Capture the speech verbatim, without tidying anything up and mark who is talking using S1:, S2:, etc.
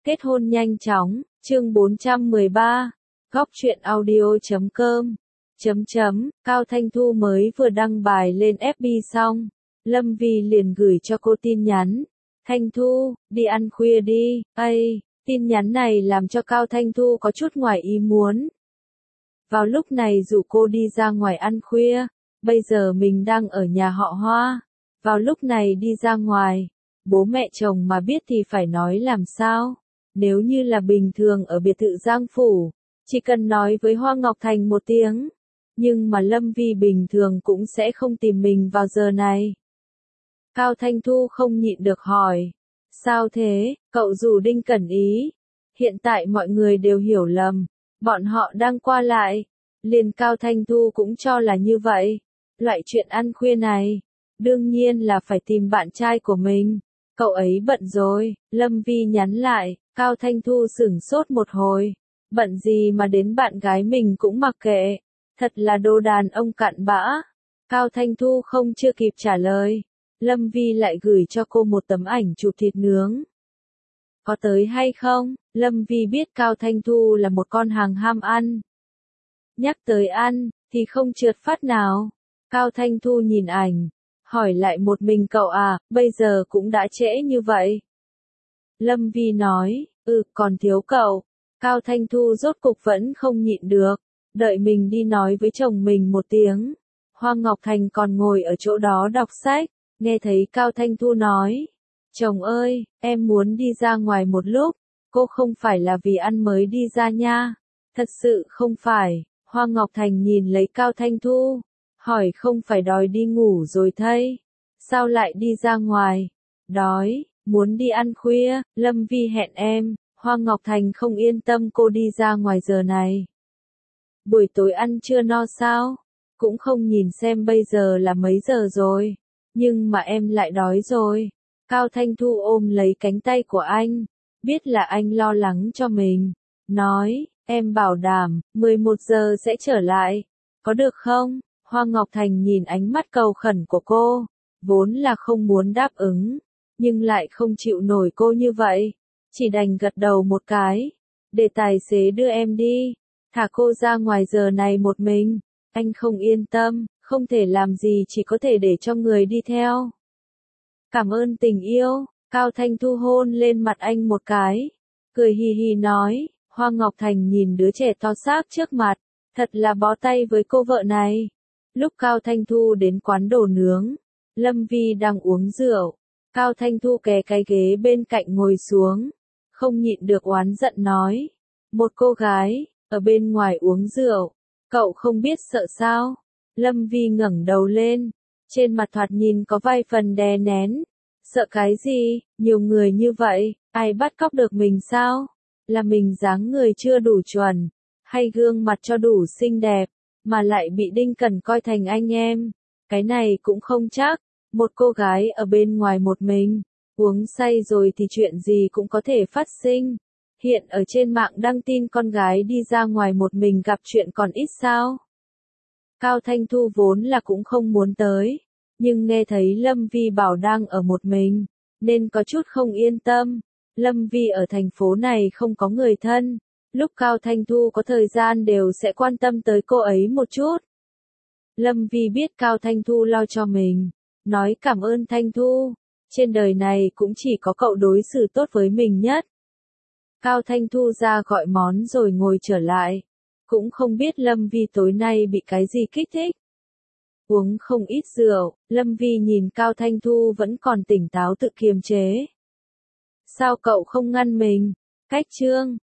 S1: Kết hôn nhanh chóng, chương bốn trăm mười ba, góc truyện audio chấm com, chấm chấm, Cao Thanh Thu mới vừa đăng bài lên ép bê xong, Lâm Vi liền gửi cho cô tin nhắn, Thanh Thu, đi ăn khuya đi, ây, tin nhắn này làm cho Cao Thanh Thu có chút ngoài ý muốn. Vào lúc này rủ cô đi ra ngoài ăn khuya, bây giờ mình đang ở nhà họ Hoa, vào lúc này đi ra ngoài, bố mẹ chồng mà biết thì phải nói làm sao. Nếu như là bình thường ở biệt thự Giang Phủ, chỉ cần nói với Hoa Ngọc Thành một tiếng, nhưng mà Lâm Vi bình thường cũng sẽ không tìm mình vào giờ này. Cao Thanh Thu không nhịn được hỏi, sao thế, cậu rủ Đinh Cẩn Ý, hiện tại mọi người đều hiểu lầm, bọn họ đang qua lại, liền Cao Thanh Thu cũng cho là như vậy, loại chuyện ăn khuya này, đương nhiên là phải tìm bạn trai của mình. Cậu ấy bận rồi, Lâm Vi nhắn lại, Cao Thanh Thu sửng sốt một hồi, bận gì mà đến bạn gái mình cũng mặc kệ, thật là đồ đàn ông cặn bã. Cao Thanh Thu không chưa kịp trả lời, Lâm Vi lại gửi cho cô một tấm ảnh chụp thịt nướng. Có tới hay không? Lâm Vi biết Cao Thanh Thu là một con hàng ham ăn. Nhắc tới ăn, thì không trượt phát nào. Cao Thanh Thu nhìn ảnh, hỏi lại một mình cậu à, bây giờ cũng đã trễ như vậy. Lâm Vi nói, ừ, còn thiếu cậu. Cao Thanh Thu rốt cục vẫn không nhịn được, đợi mình đi nói với chồng mình một tiếng. Hoa Ngọc Thành còn ngồi ở chỗ đó đọc sách, nghe thấy Cao Thanh Thu nói, chồng ơi, em muốn đi ra ngoài một lúc, cô không phải là vì ăn mới đi ra nha, thật sự không phải. Hoa Ngọc Thành nhìn lấy Cao Thanh Thu, hỏi không phải đòi đi ngủ rồi thay, sao lại đi ra ngoài? Đói, muốn đi ăn khuya, Lâm Vi hẹn em. Hoa Ngọc Thành không yên tâm cô đi ra ngoài giờ này. Buổi tối ăn trưa no sao? Cũng không nhìn xem bây giờ là mấy giờ rồi, nhưng mà em lại đói rồi. Cao Thanh Thu ôm lấy cánh tay của anh, biết là anh lo lắng cho mình, nói, em bảo đảm, mười một giờ sẽ trở lại, có được không? Hoa Ngọc Thành nhìn ánh mắt cầu khẩn của cô, vốn là không muốn đáp ứng, nhưng lại không chịu nổi cô như vậy, chỉ đành gật đầu một cái, để tài xế đưa em đi, thả cô ra ngoài giờ này một mình, anh không yên tâm, không thể làm gì chỉ có thể để cho người đi theo. Cảm ơn tình yêu, Cao Thanh Thu hôn lên mặt anh một cái, cười hì hì nói, Hoa Ngọc Thành nhìn đứa trẻ to xác trước mặt, thật là bó tay với cô vợ này. Lúc Cao Thanh Thu đến quán đồ nướng, Lâm Vi đang uống rượu, Cao Thanh Thu kè cái ghế bên cạnh ngồi xuống, không nhịn được oán giận nói, một cô gái, ở bên ngoài uống rượu, cậu không biết sợ sao? Lâm Vi ngẩng đầu lên, trên mặt thoạt nhìn có vài phần đè nén, sợ cái gì, nhiều người như vậy, ai bắt cóc được mình sao? Là mình dáng người chưa đủ chuẩn, hay gương mặt cho đủ xinh đẹp, mà lại bị Đinh Cẩn coi thành anh em, cái này cũng không chắc, một cô gái ở bên ngoài một mình, uống say rồi thì chuyện gì cũng có thể phát sinh. Hiện ở trên mạng đăng tin con gái đi ra ngoài một mình gặp chuyện còn ít sao. Cao Thanh Thu vốn là cũng không muốn tới, nhưng nghe thấy Lâm Vi bảo đang ở một mình, nên có chút không yên tâm. Lâm Vi ở thành phố này không có người thân, lúc Cao Thanh Thu có thời gian đều sẽ quan tâm tới cô ấy một chút. Lâm Vi biết Cao Thanh Thu lo cho mình, nói cảm ơn Thanh Thu, trên đời này cũng chỉ có cậu đối xử tốt với mình nhất. Cao Thanh Thu ra gọi món rồi ngồi trở lại, cũng không biết Lâm Vi tối nay bị cái gì kích thích. Uống không ít rượu, Lâm Vi nhìn Cao Thanh Thu vẫn còn tỉnh táo tự kiềm chế. Sao cậu không ngăn mình? Cách chương,